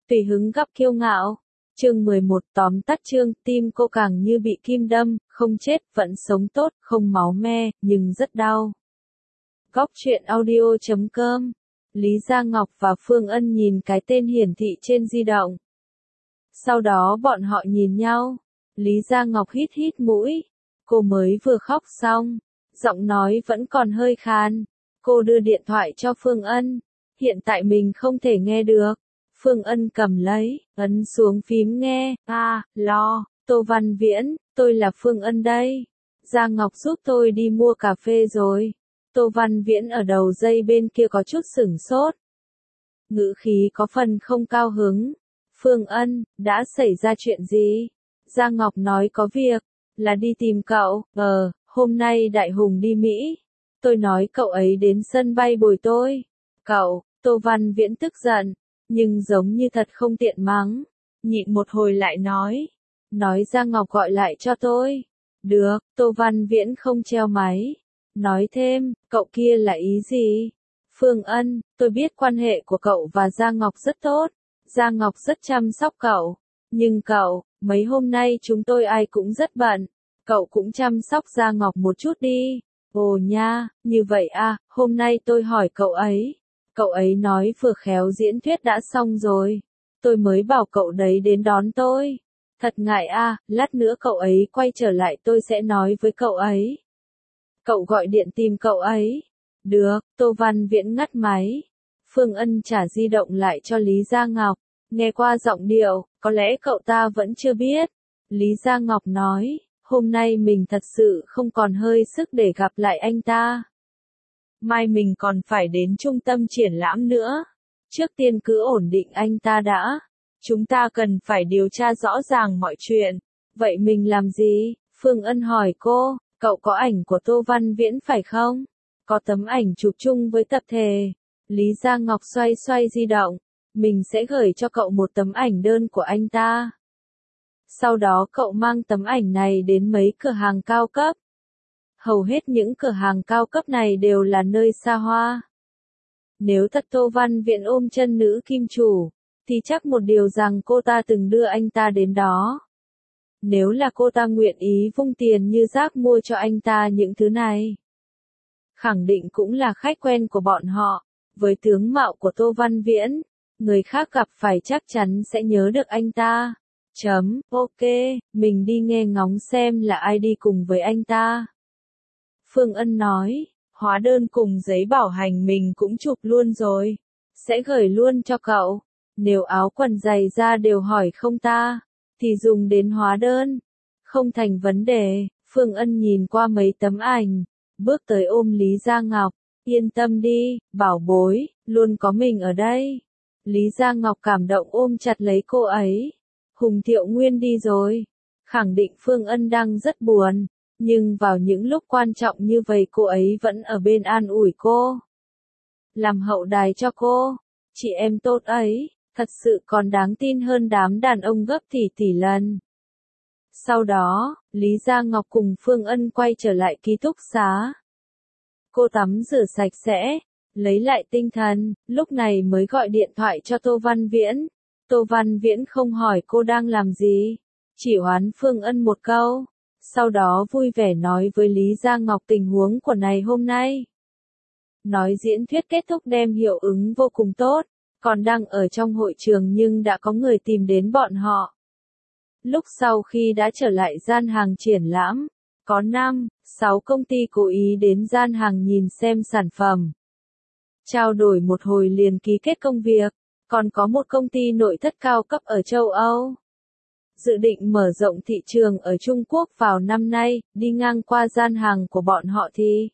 Tùy hứng gặp kiêu ngạo. Chương 11 tóm tắt chương, tim cô càng như bị kim đâm, không chết, vẫn sống tốt, không máu me, nhưng rất đau. Góc truyện audio.com. Lý Gia Ngọc và Phương Ân nhìn cái tên hiển thị trên di động. Sau đó bọn họ nhìn nhau. Lý Gia Ngọc hít hít mũi. Cô mới vừa khóc xong. Giọng nói vẫn còn hơi khàn. Cô đưa điện thoại cho Phương Ân. Hiện tại mình không thể nghe được. Phương Ân cầm lấy, ấn xuống phím nghe. Lo, Tô Văn Viễn, tôi là Phương Ân đây. Gia Ngọc giúp tôi đi mua cà phê rồi. Tô Văn Viễn ở đầu dây bên kia có chút sửng sốt. Ngữ khí có phần không cao hứng. Phương Ân, đã xảy ra chuyện gì? Gia Ngọc nói có việc, là đi tìm cậu. Hôm nay Đại Hùng đi Mỹ. Tôi nói cậu ấy đến sân bay bồi tôi. Cậu, Tô Văn Viễn tức giận, nhưng giống như thật không tiện mắng. Nhịn một hồi lại nói Gia Ngọc gọi lại cho tôi. Được, Tô Văn Viễn không treo máy. Nói thêm, cậu kia là ý gì? Phương Ân, tôi biết quan hệ của cậu và Gia Ngọc rất tốt. Gia Ngọc rất chăm sóc cậu. Nhưng cậu, mấy hôm nay chúng tôi ai cũng rất bận. Cậu cũng chăm sóc Gia Ngọc một chút đi. Ồ nha, như vậy à, hôm nay tôi hỏi cậu ấy. Cậu ấy nói vừa khéo diễn thuyết đã xong rồi. Tôi mới bảo cậu đấy đến đón tôi. Thật ngại à, lát nữa cậu ấy quay trở lại tôi sẽ nói với cậu ấy. Cậu gọi điện tìm cậu ấy. Được, Tô Văn Viễn ngắt máy. Phương Ân trả di động lại cho Lý Gia Ngọc. Nghe qua giọng điệu, có lẽ cậu ta vẫn chưa biết. Lý Gia Ngọc nói, hôm nay mình thật sự không còn hơi sức để gặp lại anh ta. Mai mình còn phải đến trung tâm triển lãm nữa. Trước tiên cứ ổn định anh ta đã. Chúng ta cần phải điều tra rõ ràng mọi chuyện. Vậy mình làm gì? Phương Ân hỏi cô, cậu có ảnh của Tô Văn Viễn phải không? Có tấm ảnh chụp chung với tập thể. Lý Gia Ngọc xoay xoay di động. Mình sẽ gửi cho cậu một tấm ảnh đơn của anh ta. Sau đó cậu mang tấm ảnh này đến mấy cửa hàng cao cấp. Hầu hết những cửa hàng cao cấp này đều là nơi xa hoa. Nếu thật Tô Văn Viễn ôm chân nữ kim chủ, thì chắc một điều rằng cô ta từng đưa anh ta đến đó. Nếu là cô ta nguyện ý vung tiền như rác mua cho anh ta những thứ này, khẳng định cũng là khách quen của bọn họ. Với tướng mạo của Tô Văn Viễn, người khác gặp phải chắc chắn sẽ nhớ được anh ta. Ok, mình đi nghe ngóng xem là ai đi cùng với anh ta. Phương Ân nói, hóa đơn cùng giấy bảo hành mình cũng chụp luôn rồi. Sẽ gửi luôn cho cậu. Nếu áo quần giày da đều hỏi không ta, thì dùng đến hóa đơn. Không thành vấn đề. Phương Ân nhìn qua mấy tấm ảnh, bước tới ôm Lý Gia Ngọc. Yên tâm đi, bảo bối, luôn có mình ở đây. Lý Gia Ngọc cảm động ôm chặt lấy cô ấy. Hùng Thiệu Nguyên đi rồi. Khẳng định Phương Ân đang rất buồn. Nhưng vào những lúc quan trọng như vậy cô ấy vẫn ở bên an ủi cô. Làm hậu đài cho cô. Chị em tốt ấy, thật sự còn đáng tin hơn đám đàn ông gấp tỷ lần. Sau đó, Lý Gia Ngọc cùng Phương Ân quay trở lại ký túc xá. Cô tắm rửa sạch sẽ, lấy lại tinh thần, lúc này mới gọi điện thoại cho Tô Văn Viễn. Tô Văn Viễn không hỏi cô đang làm gì, chỉ oán Phương Ân một câu. Sau đó vui vẻ nói với Lý Gia Ngọc tình huống của ngày hôm nay. Nói diễn thuyết kết thúc đem hiệu ứng vô cùng tốt, còn đang ở trong hội trường nhưng đã có người tìm đến bọn họ. Lúc sau khi đã trở lại gian hàng triển lãm, có 5-6 công ty cố ý đến gian hàng nhìn xem sản phẩm. Trao đổi một hồi liền ký kết công việc, còn có một công ty nội thất cao cấp ở châu Âu. Dự định mở rộng thị trường ở Trung Quốc vào năm nay, đi ngang qua gian hàng của bọn họ thì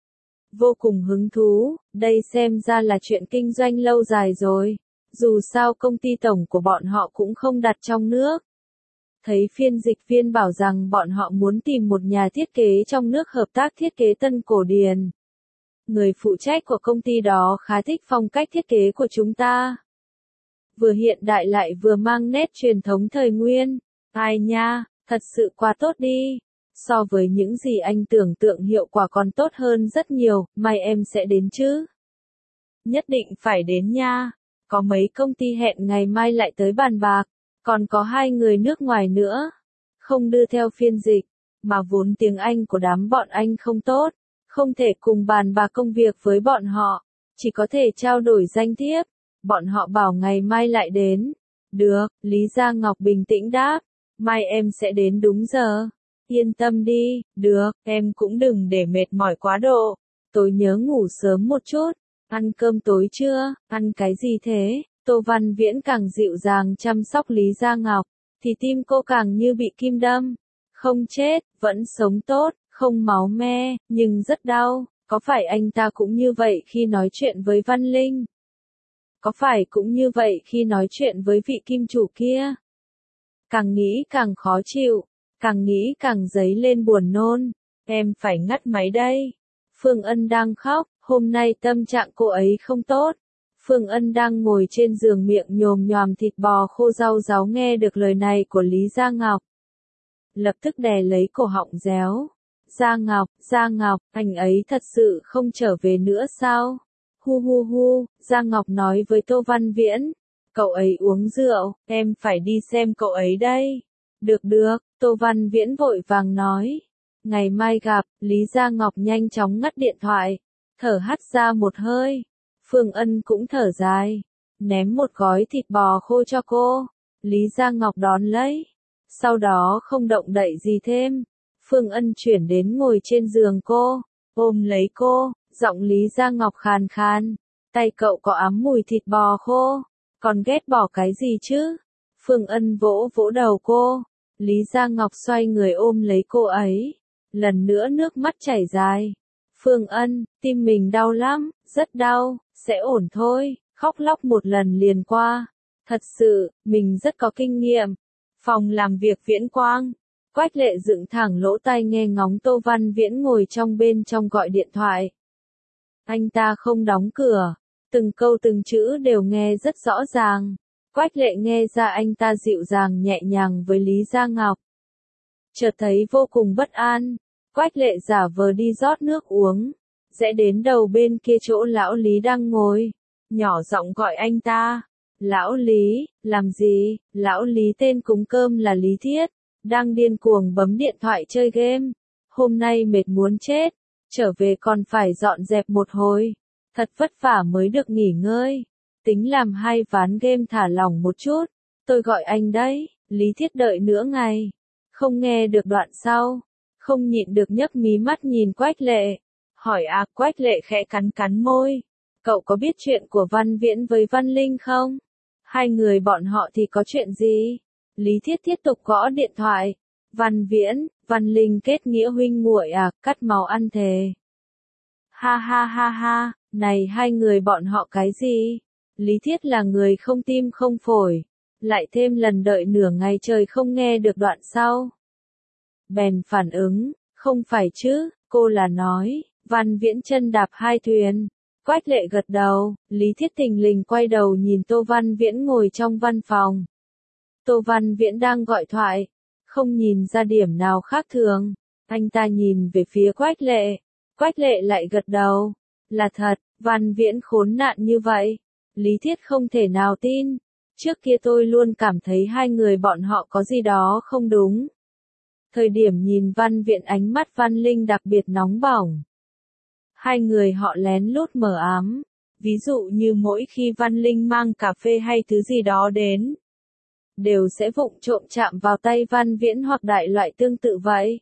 vô cùng hứng thú, đây xem ra là chuyện kinh doanh lâu dài rồi, dù sao công ty tổng của bọn họ cũng không đặt trong nước. Thấy phiên dịch viên bảo rằng bọn họ muốn tìm một nhà thiết kế trong nước hợp tác thiết kế tân cổ điển. Người phụ trách của công ty đó khá thích phong cách thiết kế của chúng ta. Vừa hiện đại lại vừa mang nét truyền thống thời nguyên. Ai nha, thật sự quá tốt đi. So với những gì anh tưởng tượng hiệu quả còn tốt hơn rất nhiều, mai em sẽ đến chứ? Nhất định phải đến nha. có mấy công ty hẹn ngày mai lại tới bàn bạc, còn có 2 người nước ngoài nữa. Không đưa theo phiên dịch, mà vốn tiếng Anh của đám bọn anh không tốt, không thể cùng bàn bạc công việc với bọn họ, chỉ có thể trao đổi danh thiếp. Bọn họ bảo ngày mai lại đến. Được, Lý Gia Ngọc bình tĩnh đáp, mai em sẽ đến đúng giờ. Yên tâm đi, được, em cũng đừng để mệt mỏi quá độ. Tối nhớ ngủ sớm một chút. Ăn cơm tối chưa? Ăn cái gì thế? Tô Văn Viễn càng dịu dàng chăm sóc Lý Gia Ngọc, thì tim cô càng như bị kim đâm. Không chết, vẫn sống tốt, không máu me, nhưng rất đau. Có phải anh ta cũng như vậy khi nói chuyện với Văn Linh? Có phải cũng như vậy khi nói chuyện với vị kim chủ kia? Càng nghĩ càng khó chịu, càng nghĩ càng dấy lên buồn nôn. Em phải ngắt máy đây. Phương Ân đang khóc, hôm nay tâm trạng cô ấy không tốt. Phương Ân đang ngồi trên giường miệng nhồm nhòm thịt bò khô rau ráu nghe được lời này của Lý Gia Ngọc. Lập tức đè lấy cổ họng réo. Gia Ngọc, anh ấy thật sự không trở về nữa sao? Hu hu hu, Gia Ngọc nói với Tô Văn Viễn. Cậu ấy uống rượu, em phải đi xem cậu ấy đây. Được, Tô Văn Viễn vội vàng nói. Ngày mai gặp, Lý Gia Ngọc nhanh chóng ngắt điện thoại, thở hắt ra một hơi. Phương Ân cũng thở dài, ném một gói thịt bò khô cho cô. Lý Gia Ngọc đón lấy, sau đó không động đậy gì thêm. Phương Ân chuyển đến ngồi trên giường cô, ôm lấy cô, giọng Lý Gia Ngọc khàn khàn. Tay cậu có ám mùi thịt bò khô, còn ghét bỏ cái gì chứ? Phương Ân vỗ vỗ đầu cô. Lý Gia Ngọc xoay người ôm lấy cô ấy. Lần nữa nước mắt chảy dài. Phương Ân, tim mình đau lắm, rất đau, sẽ ổn thôi, khóc lóc một lần liền qua. Thật sự, mình rất có kinh nghiệm. Phòng làm việc Viễn Quang. Quách Lệ dựng thẳng lỗ tai nghe ngóng Tô Văn Viễn ngồi trong bên trong gọi điện thoại. Anh ta không đóng cửa, từng câu từng chữ đều nghe rất rõ ràng. Quách Lệ nghe ra anh ta dịu dàng nhẹ nhàng với Lý Gia Ngọc. Chợt thấy vô cùng bất an. Quách Lệ giả vờ đi rót nước uống, rẽ đến đầu bên kia chỗ lão Lý đang ngồi, nhỏ giọng gọi anh ta. Lão Lý, làm gì? Lão Lý tên cúng cơm là Lý Thiết, đang điên cuồng bấm điện thoại chơi game. Hôm nay mệt muốn chết, trở về còn phải dọn dẹp một hồi. Thật vất vả mới được nghỉ ngơi. Tính làm 2 ván game thả lỏng một chút. Tôi gọi anh đấy. Lý Thiết đợi nửa ngày, không nghe được đoạn sau. Không nhịn được nhấc mí mắt nhìn Quách Lệ. Hỏi Quách Lệ khẽ cắn cắn môi. Cậu có biết chuyện của Văn Viễn với Văn Linh không? 2 người bọn họ thì có chuyện gì? Lý Thiết tiếp tục gõ điện thoại. Văn Viễn, Văn Linh kết nghĩa huynh muội cắt máu ăn thề. Ha ha ha ha, này 2 người bọn họ cái gì? Lý Thiết là người không tim không phổi. Lại thêm lần đợi nửa ngày trời không nghe được đoạn sau. Bèn phản ứng, không phải chứ, cô là nói, Văn Viễn chân đạp 2 thuyền. Quách Lệ gật đầu, Lý Thiết thình lình quay đầu nhìn Tô Văn Viễn ngồi trong văn phòng. Tô Văn Viễn đang gọi thoại, không nhìn ra điểm nào khác thường. Anh ta nhìn về phía Quách Lệ lại gật đầu. Là thật, Văn Viễn khốn nạn như vậy. Lý Thiết không thể nào tin. Trước kia tôi luôn cảm thấy 2 người bọn họ có gì đó không đúng. Thời điểm nhìn Văn Viễn ánh mắt Văn Linh đặc biệt nóng bỏng. 2 người họ lén lút mờ ám. Ví dụ như mỗi khi Văn Linh mang cà phê hay thứ gì đó đến, đều sẽ vụng trộm chạm vào tay Văn Viễn hoặc đại loại tương tự vậy.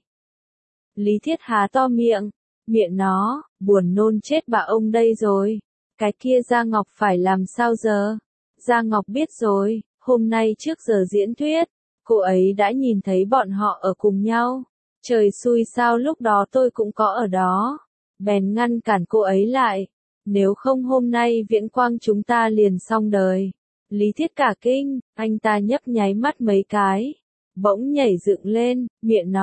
Lý Thiết há to miệng nó, buồn nôn chết bà ông đây rồi. Cái kia Gia Ngọc phải làm sao giờ? Gia Ngọc biết rồi, hôm nay trước giờ diễn thuyết, cô ấy đã nhìn thấy bọn họ ở cùng nhau. Trời xui sao lúc đó tôi cũng có ở đó. Bèn ngăn cản cô ấy lại. Nếu không hôm nay Viễn Quang chúng ta liền xong đời. Lý Thiết cả kinh, anh ta nhấp nháy mắt mấy cái. Bỗng nhảy dựng lên, miệng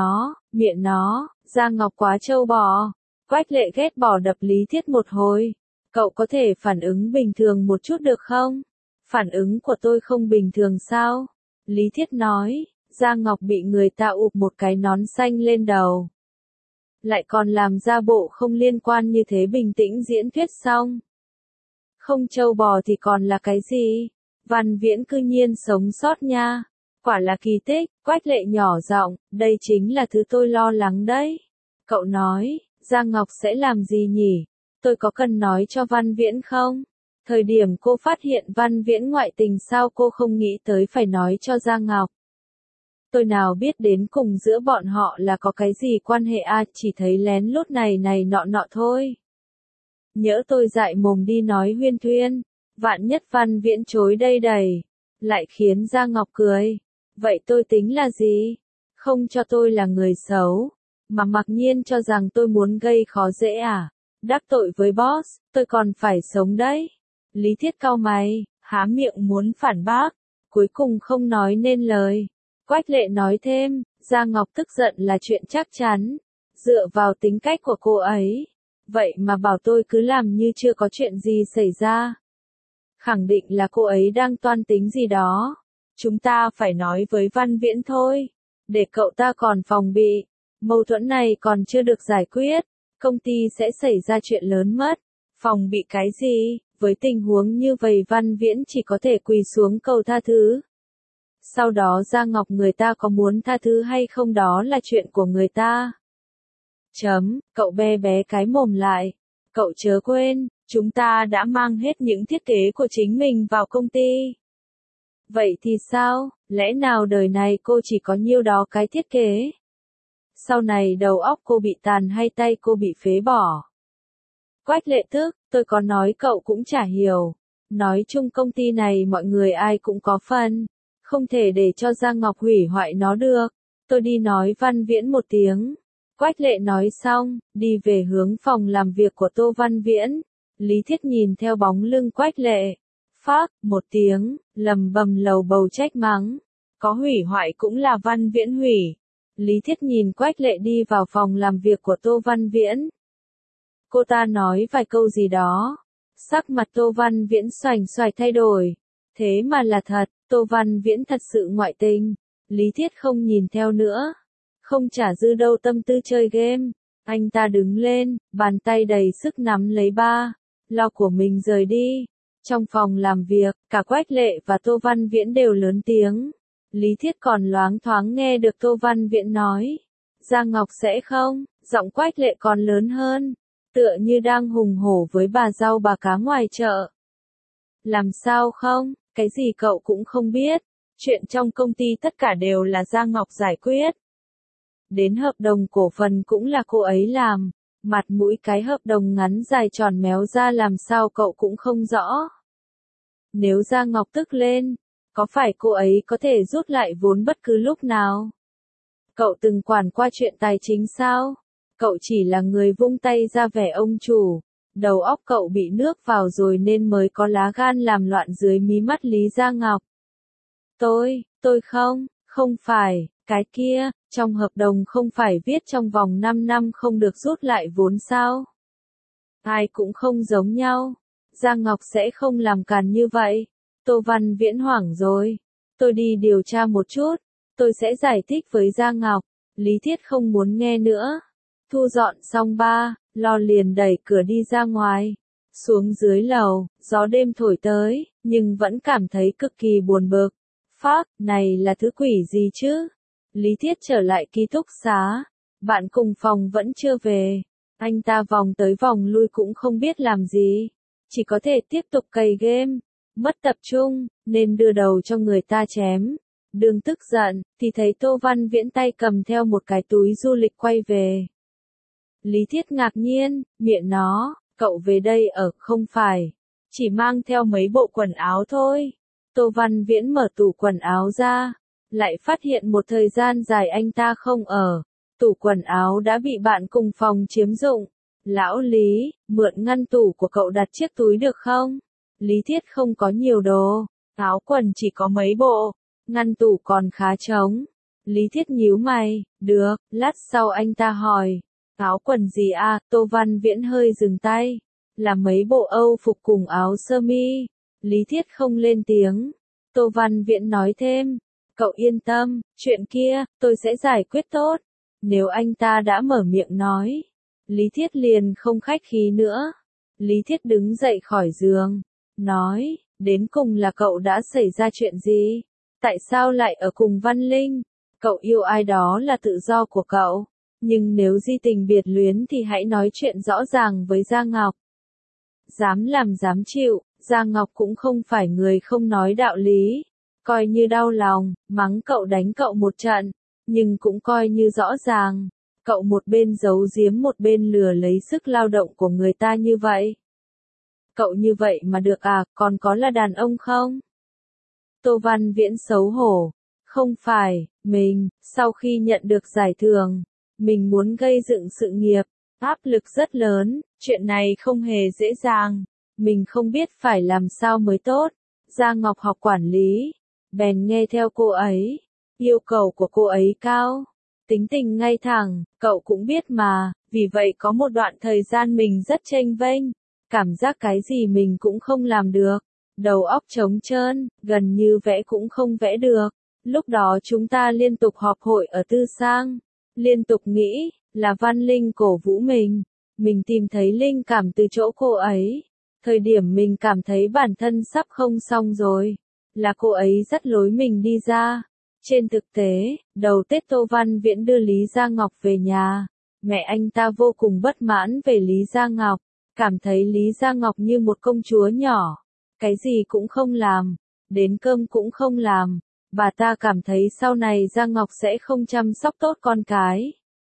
nó, Gia Ngọc quá trâu bò. Quách Lệ ghét bỏ đập Lý Thiết một hồi. Cậu có thể phản ứng bình thường một chút được không? Phản ứng của tôi không bình thường sao? Lý Thiết nói, Gia Ngọc bị người ta ụp một cái nón xanh lên đầu. Lại còn làm ra bộ không liên quan như thế bình tĩnh diễn thuyết xong. Không trâu bò thì còn là cái gì? Văn Viễn cư nhiên sống sót nha. Quả là kỳ tích, Quách Lệ nhỏ giọng, đây chính là thứ tôi lo lắng đấy. Cậu nói, Giang Ngọc sẽ làm gì nhỉ? Tôi có cần nói cho Văn Viễn không? Thời điểm cô phát hiện Văn Viễn ngoại tình sao cô không nghĩ tới phải nói cho Giang Ngọc? Tôi nào biết đến cùng giữa bọn họ là có cái gì quan hệ chỉ thấy lén lút này nọ thôi. Nhỡ tôi dại mồm đi nói huyên thuyên, vạn nhất Văn Viễn chối đây đầy, lại khiến Giang Ngọc cười. Vậy tôi tính là gì? Không cho tôi là người xấu, mà mặc nhiên cho rằng tôi muốn gây khó dễ à? Đắc tội với boss, tôi còn phải sống đấy. Lý Thiết cau mày, há miệng muốn phản bác, cuối cùng không nói nên lời. Quách Lệ nói thêm, Giang Ngọc tức giận là chuyện chắc chắn, dựa vào tính cách của cô ấy. Vậy mà bảo tôi cứ làm như chưa có chuyện gì xảy ra. Khẳng định là cô ấy đang toan tính gì đó. Chúng ta phải nói với Văn Viễn thôi, để cậu ta còn phòng bị. Mâu thuẫn này còn chưa được giải quyết, công ty sẽ xảy ra chuyện lớn mất. Phòng bị cái gì? Với tình huống như vậy Văn Viễn chỉ có thể quỳ xuống cầu tha thứ. Sau đó Giang Ngọc người ta có muốn tha thứ hay không đó là chuyện của người ta. Cậu bé cái mồm lại. Cậu chớ quên, chúng ta đã mang hết những thiết kế của chính mình vào công ty. Vậy thì sao, lẽ nào đời này cô chỉ có nhiêu đó cái thiết kế? Sau này đầu óc cô bị tàn hay tay cô bị phế bỏ? Quách Lệ tức, tôi có nói cậu cũng chả hiểu. Nói chung công ty này mọi người ai cũng có phần. Không thể để cho Giang Ngọc hủy hoại nó được. Tôi đi nói Văn Viễn một tiếng. Quách Lệ nói xong, đi về hướng phòng làm việc của Tô Văn Viễn. Lý Thiết nhìn theo bóng lưng Quách Lệ. Phác, một tiếng, lầm bầm lầu bầu trách mắng. Có hủy hoại cũng là Văn Viễn hủy. Lý Thiết nhìn Quách Lệ đi vào phòng làm việc của Tô Văn Viễn. Cô ta nói vài câu gì đó. Sắc mặt Tô Văn Viễn xoành xoạch thay đổi. Thế mà là thật, Tô Văn Viễn thật sự ngoại tình. Lý Thiết không nhìn theo nữa. Không trả dư đâu tâm tư chơi game. Anh ta đứng lên, bàn tay đầy sức nắm lấy ba lo của mình rời đi. Trong phòng làm việc, cả Quách Lệ và Tô Văn Viễn đều lớn tiếng. Lý Thiết còn loáng thoáng nghe được Tô Văn Viễn nói. Giang Ngọc sẽ không, giọng Quách Lệ còn lớn hơn. Tựa như đang hùng hổ với bà rau bà cá ngoài chợ. Làm sao không, cái gì cậu cũng không biết. Chuyện trong công ty tất cả đều là Giang Ngọc giải quyết. Đến hợp đồng cổ phần cũng là cô ấy làm. Mặt mũi cái hợp đồng ngắn dài tròn méo ra làm sao cậu cũng không rõ. Nếu Giang Ngọc tức lên, có phải cô ấy có thể rút lại vốn bất cứ lúc nào? Cậu từng quản qua chuyện tài chính sao? Cậu chỉ là người vung tay ra vẻ ông chủ. Đầu óc cậu bị nước vào rồi nên mới có lá gan làm loạn dưới mí mắt Lý Giang Ngọc. Tôi không phải, cái kia, trong hợp đồng không phải viết trong vòng 5 năm không được rút lại vốn sao? Ai cũng không giống nhau. Giang Ngọc sẽ không làm càn như vậy. Tô Văn Viễn hoảng rồi. Tôi đi điều tra một chút. Tôi sẽ giải thích với Giang Ngọc. Lý Thiết không muốn nghe nữa. Thu dọn xong lo liền đẩy cửa đi ra ngoài. Xuống dưới lầu, gió đêm thổi tới, nhưng vẫn cảm thấy cực kỳ buồn bực. Phác, này là thứ quỷ gì chứ? Lý Thiết trở lại ký túc xá. Bạn cùng phòng vẫn chưa về. Anh ta vòng tới vòng lui cũng không biết làm gì. Chỉ có thể tiếp tục cày game. Mất tập trung, nên đưa đầu cho người ta chém. Đường tức giận, thì thấy Tô Văn Viễn tay cầm theo một cái túi du lịch quay về. Lý Thiết ngạc nhiên, miệng nó, cậu về đây ở không phải. Chỉ mang theo mấy bộ quần áo thôi. Tô Văn Viễn mở tủ quần áo ra. Lại phát hiện một thời gian dài anh ta không ở. Tủ quần áo đã bị bạn cùng phòng chiếm dụng. Lão Lý, mượn ngăn tủ của cậu đặt chiếc túi được không? Lý Thiết không có nhiều đồ. Áo quần chỉ có mấy bộ. Ngăn tủ còn khá trống. Lý Thiết nhíu mày, được, lát sau anh ta hỏi. Áo quần gì à? Tô Văn Viễn hơi dừng tay. Là mấy bộ Âu phục cùng áo sơ mi. Lý Thiết không lên tiếng. Tô Văn Viễn nói thêm. Cậu yên tâm, chuyện kia, tôi sẽ giải quyết tốt. Nếu anh ta đã mở miệng nói. Lý Thiết liền không khách khí nữa. Lý Thiết đứng dậy khỏi giường. nói, đến cùng là cậu đã xảy ra chuyện gì? Tại sao lại ở cùng Văn Linh? Cậu yêu ai đó là tự do của cậu, nhưng nếu di tình biệt luyến thì hãy nói chuyện rõ ràng với Gia Ngọc. Dám làm dám chịu, Gia Ngọc cũng không phải người không nói đạo lý, coi như đau lòng, mắng cậu đánh cậu một trận, nhưng cũng coi như rõ ràng, cậu một bên giấu giếm một bên lừa lấy sức lao động của người ta như vậy. Cậu như vậy mà được à, còn có là đàn ông không? Tô Văn Viễn xấu hổ, không phải, mình, sau khi nhận được giải thưởng, mình muốn gây dựng sự nghiệp, áp lực rất lớn, chuyện này không hề dễ dàng, mình không biết phải làm sao mới tốt. Gia Ngọc học quản lý, bèn nghe theo cô ấy, yêu cầu của cô ấy cao, tính tình ngay thẳng, cậu cũng biết mà, vì vậy có một đoạn thời gian mình rất chênh vênh, cảm giác cái gì mình cũng không làm được, đầu óc trống trơn, gần như vẽ cũng không vẽ được. Lúc đó chúng ta liên tục họp hội ở Tư Sang, liên tục nghĩ, là Văn Linh cổ vũ mình tìm thấy linh cảm từ chỗ cô ấy. Thời điểm mình cảm thấy bản thân sắp không xong rồi, là cô ấy dắt lối mình đi ra. Trên thực tế, đầu Tết Tô Văn Viễn đưa Lý Gia Ngọc về nhà, mẹ anh ta vô cùng bất mãn về Lý Gia Ngọc, cảm thấy Lý Gia Ngọc như một công chúa nhỏ, cái gì cũng không làm, đến cơm cũng không làm. Bà ta cảm thấy sau này Gia Ngọc sẽ không chăm sóc tốt con cái.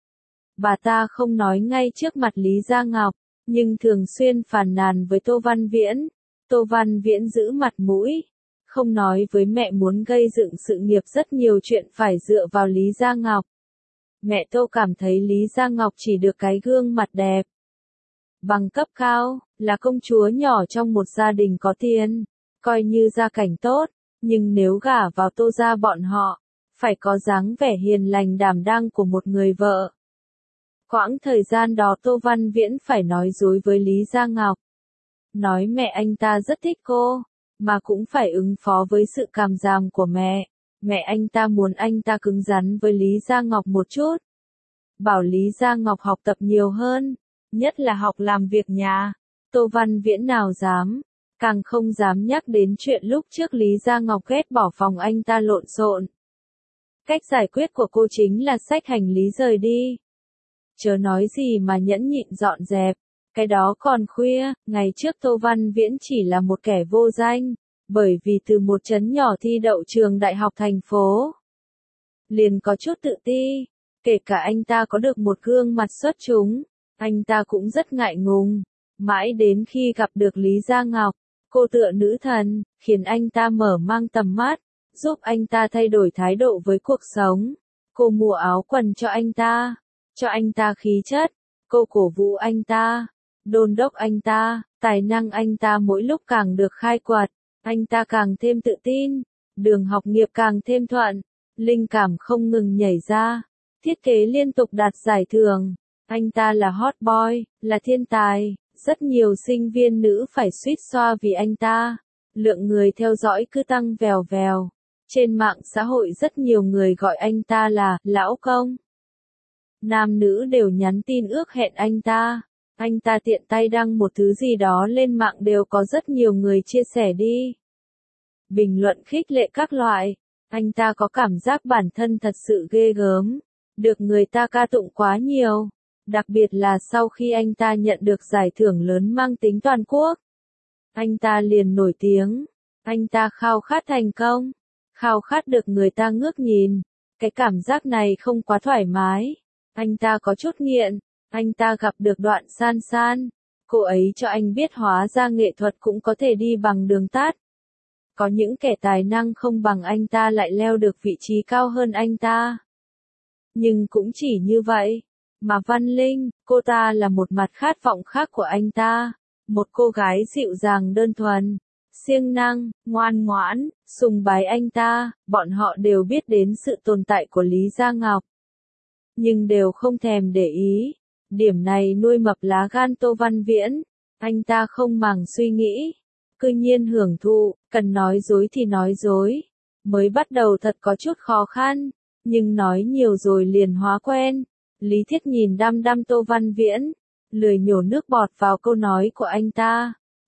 Bà ta không nói ngay trước mặt Lý Gia Ngọc, nhưng thường xuyên phàn nàn với Tô Văn Viễn. Tô Văn Viễn giữ mặt mũi, không nói với mẹ muốn gây dựng sự nghiệp rất nhiều chuyện phải dựa vào Lý Gia Ngọc. Mẹ Tô cảm thấy Lý Gia Ngọc chỉ được cái gương mặt đẹp, bằng cấp cao, là công chúa nhỏ trong một gia đình có tiền, coi như gia cảnh tốt. Nhưng nếu gả vào Tô gia bọn họ, phải có dáng vẻ hiền lành đảm đang của một người vợ. Quãng thời gian đó Tô Văn Viễn phải nói dối với Lý Gia Ngọc. Nói mẹ anh ta rất thích cô, mà cũng phải ứng phó với sự càm ràm của mẹ. Mẹ anh ta muốn anh ta cứng rắn với Lý Gia Ngọc một chút. Bảo Lý Gia Ngọc học tập nhiều hơn, nhất là học làm việc nhà. Tô Văn Viễn nào dám. Càng không dám nhắc đến chuyện lúc trước Lý Gia Ngọc ghét bỏ phòng anh ta lộn xộn. Cách giải quyết của cô chính là xách hành lý rời đi. Chớ nói gì mà nhẫn nhịn dọn dẹp, cái đó còn khuya. Ngày trước Tô Văn Viễn chỉ là một kẻ vô danh, bởi vì từ một trấn nhỏ thi đậu trường đại học thành phố, liền có chút tự ti, kể cả anh ta có được một gương mặt xuất chúng, anh ta cũng rất ngại ngùng. Mãi đến khi gặp được Lý Gia Ngọc, cô tựa nữ thần, khiến anh ta mở mang tầm mắt, giúp anh ta thay đổi thái độ với cuộc sống. Cô mua áo quần cho anh ta khí chất, cô cổ vũ anh ta, đôn đốc anh ta, tài năng anh ta mỗi lúc càng được khai quật, anh ta càng thêm tự tin, đường học nghiệp càng thêm thuận, linh cảm không ngừng nhảy ra, thiết kế liên tục đạt giải thưởng, anh ta là hot boy, là thiên tài. Rất nhiều sinh viên nữ phải suýt xoa vì anh ta. Lượng người theo dõi cứ tăng vèo vèo. Trên mạng xã hội rất nhiều người gọi anh ta là lão công. Nam nữ đều nhắn tin ước hẹn anh ta. Anh ta tiện tay đăng một thứ gì đó lên mạng đều có rất nhiều người chia sẻ đi. Bình luận khích lệ các loại. Anh ta có cảm giác bản thân thật sự ghê gớm. Được người ta ca tụng quá nhiều. Đặc biệt là sau khi anh ta nhận được giải thưởng lớn mang tính toàn quốc. Anh ta liền nổi tiếng. Anh ta khao khát thành công. Khao khát được người ta ngước nhìn. Cái cảm giác này không quá thoải mái. Anh ta có chút nghiện. Anh ta gặp được Đoạn San San. Cô ấy cho anh biết hóa ra nghệ thuật cũng có thể đi bằng đường tắt. Có những kẻ tài năng không bằng anh ta lại leo được vị trí cao hơn anh ta. Nhưng cũng chỉ như vậy. Mà Văn Linh, cô ta là một mặt khát vọng khác của anh ta. Một cô gái dịu dàng đơn thuần, siêng năng, ngoan ngoãn, sùng bái anh ta. Bọn họ đều biết đến sự tồn tại của Lý Gia Ngọc, nhưng đều không thèm để ý. Điểm này nuôi mập lá gan Tô Văn Viễn. Anh ta không màng suy nghĩ, cứ nhiên hưởng thụ. Cần nói dối thì nói dối. Mới bắt đầu thật có chút khó khăn, nhưng nói nhiều rồi liền hóa quen. Lý Thiết nhìn đăm đăm Tô Văn Viễn, lười nhổ nước bọt vào câu nói của anh ta.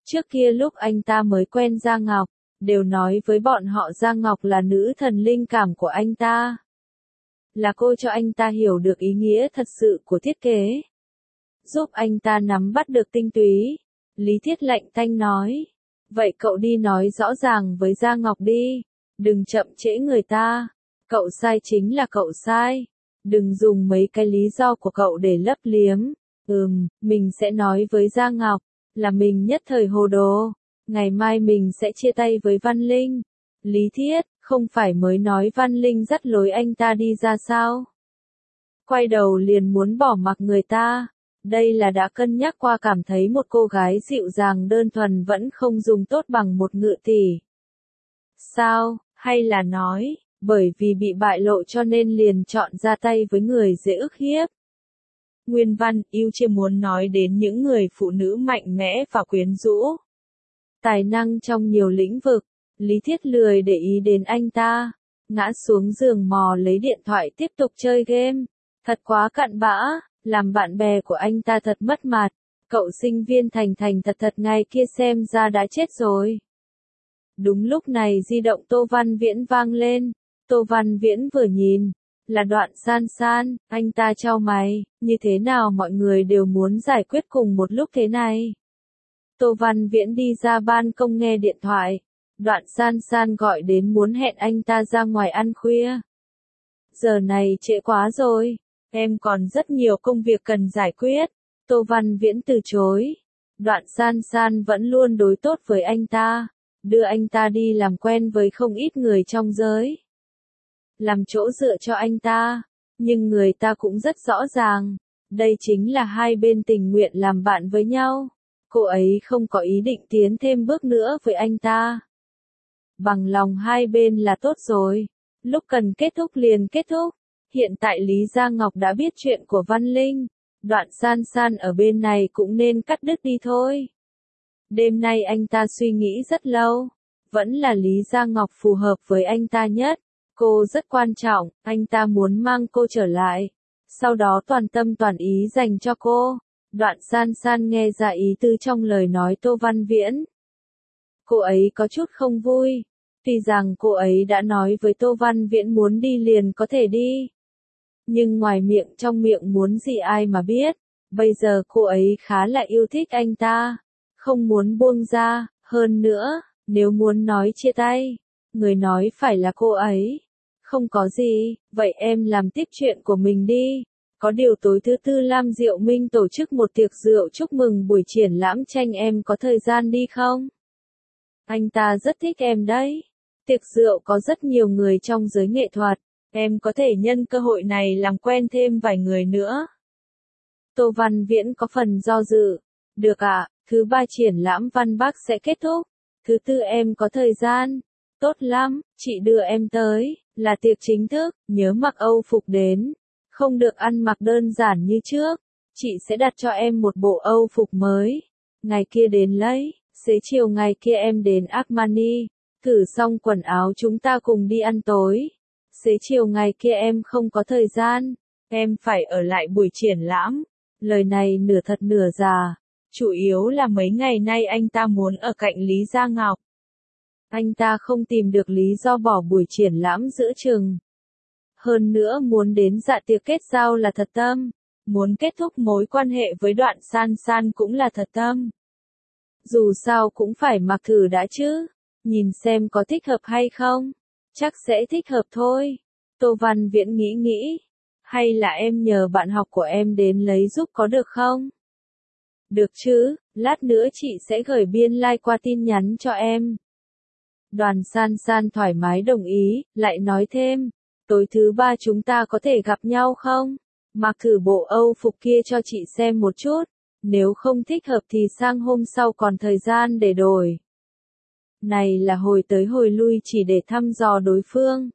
Trước kia lúc anh ta mới quen Giang Ngọc, đều nói với bọn họ Giang Ngọc là nữ thần linh cảm của anh ta. Là cô cho anh ta hiểu được ý nghĩa thật sự của thiết kế. Giúp anh ta nắm bắt được tinh túy. Lý Thiết lạnh tanh nói. Vậy cậu đi nói rõ ràng với Giang Ngọc đi. Đừng chậm trễ người ta. Cậu sai chính là cậu sai. Đừng dùng mấy cái lý do của cậu để lấp liếm. Mình sẽ nói với Giang Ngọc. Là mình nhất thời hồ đồ. Ngày mai mình sẽ chia tay với Văn Linh. Lý Thiết, không phải mới nói Văn Linh dắt lối anh ta đi ra sao? Quay đầu liền muốn bỏ mặc người ta. Đây là đã cân nhắc qua, cảm thấy một cô gái dịu dàng đơn thuần vẫn không dùng tốt bằng một ngự tỷ. Sao, hay là nói, bởi vì bị bại lộ cho nên liền chọn ra tay với người dễ ức hiếp? Nguyên văn, yêu chia muốn nói đến những người phụ nữ mạnh mẽ và quyến rũ. Tài năng trong nhiều lĩnh vực. Lý Thiết lười để ý đến anh ta. Ngã xuống giường mò lấy điện thoại tiếp tục chơi game. Thật quá cặn bã, làm bạn bè của anh ta thật mất mặt. Cậu sinh viên thành thành thật thật ngày kia xem ra đã chết rồi. Đúng lúc này di động Tô Văn Viễn vang lên. Tô Văn Viễn vừa nhìn, là Đoạn San San, anh ta chau mày, như thế nào mọi người đều muốn giải quyết cùng một lúc thế này. Tô Văn Viễn đi ra ban công nghe điện thoại. Đoạn San San gọi đến muốn hẹn anh ta ra ngoài ăn khuya. Giờ này trễ quá rồi, em còn rất nhiều công việc cần giải quyết. Tô Văn Viễn từ chối. Đoạn San San vẫn luôn đối tốt với anh ta, đưa anh ta đi làm quen với không ít người trong giới. Làm chỗ dựa cho anh ta, nhưng người ta cũng rất rõ ràng, đây chính là hai bên tình nguyện làm bạn với nhau. Cô ấy không có ý định tiến thêm bước nữa với anh ta. Bằng lòng hai bên là tốt rồi. Lúc cần kết thúc liền kết thúc. Hiện tại Lý Giang Ngọc đã biết chuyện của Văn Linh. Đoạn San San ở bên này cũng nên cắt đứt đi thôi. Đêm nay anh ta suy nghĩ rất lâu. Vẫn là Lý Giang Ngọc phù hợp với anh ta nhất. Cô rất quan trọng, anh ta muốn mang cô trở lại. Sau đó toàn tâm toàn ý dành cho cô. Đoạn San San nghe ra ý tư trong lời nói Tô Văn Viễn. Cô ấy có chút không vui. Tuy rằng cô ấy đã nói với Tô Văn Viễn muốn đi liền có thể đi. Nhưng ngoài miệng trong miệng muốn gì ai mà biết. Bây giờ cô ấy khá là yêu thích anh ta. Không muốn buông ra, hơn nữa, nếu muốn nói chia tay, người nói phải là cô ấy. Không có gì, vậy em làm tiếp chuyện của mình đi. Có điều tối thứ tư Lam Diệu Minh tổ chức một tiệc rượu chúc mừng buổi triển lãm tranh, em có thời gian đi không? Anh ta rất thích em đấy. Tiệc rượu có rất nhiều người trong giới nghệ thuật, em có thể nhân cơ hội này làm quen thêm vài người nữa. Tô Văn Viễn có phần do dự. Được ạ, thứ ba triển lãm Văn Bắc sẽ kết thúc. Thứ tư em có thời gian. Tốt lắm, chị đưa em tới, là tiệc chính thức, nhớ mặc Âu phục đến. Không được ăn mặc đơn giản như trước. Chị sẽ đặt cho em một bộ Âu phục mới. Ngày kia đến lấy, xế chiều ngày kia em đến Armani. Thử xong quần áo chúng ta cùng đi ăn tối. Xế chiều ngày kia em không có thời gian. Em phải ở lại buổi triển lãm. Lời này nửa thật nửa giả. Chủ yếu là mấy ngày nay anh ta muốn ở cạnh Lý Gia Ngọc. Anh ta không tìm được lý do bỏ buổi triển lãm giữa chừng. Hơn nữa muốn đến dạ tiệc kết giao là thật tâm. Muốn kết thúc mối quan hệ với Đoạn San San cũng là thật tâm. Dù sao cũng phải mặc thử đã chứ. Nhìn xem có thích hợp hay không. Chắc sẽ thích hợp thôi. Tô Văn Viễn nghĩ nghĩ. Hay là em nhờ bạn học của em đến lấy giúp có được không? Được chứ, lát nữa chị sẽ gửi biên like qua tin nhắn cho em. Đoàn San San thoải mái đồng ý, lại nói thêm. Tối thứ ba chúng ta có thể gặp nhau không? Mặc thử bộ Âu phục kia cho chị xem một chút. Nếu không thích hợp thì sang hôm sau còn thời gian để đổi. Này là hồi tới hồi lui chỉ để thăm dò đối phương.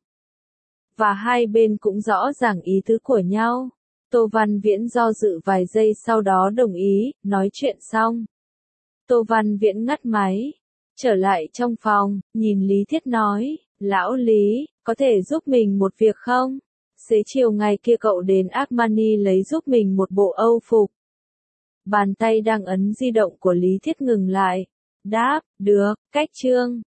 Và hai bên cũng rõ ràng ý tứ của nhau. Tô Văn Viễn do dự vài giây sau đó đồng ý, nói chuyện xong. Tô Văn Viễn ngắt máy. Trở lại trong phòng, nhìn Lý Thiết nói, lão Lý, có thể giúp mình một việc không? Xế chiều ngày kia cậu đến Armani lấy giúp mình một bộ Âu phục. Bàn tay đang ấn di động của Lý Thiết ngừng lại. Đáp, được, cách chương.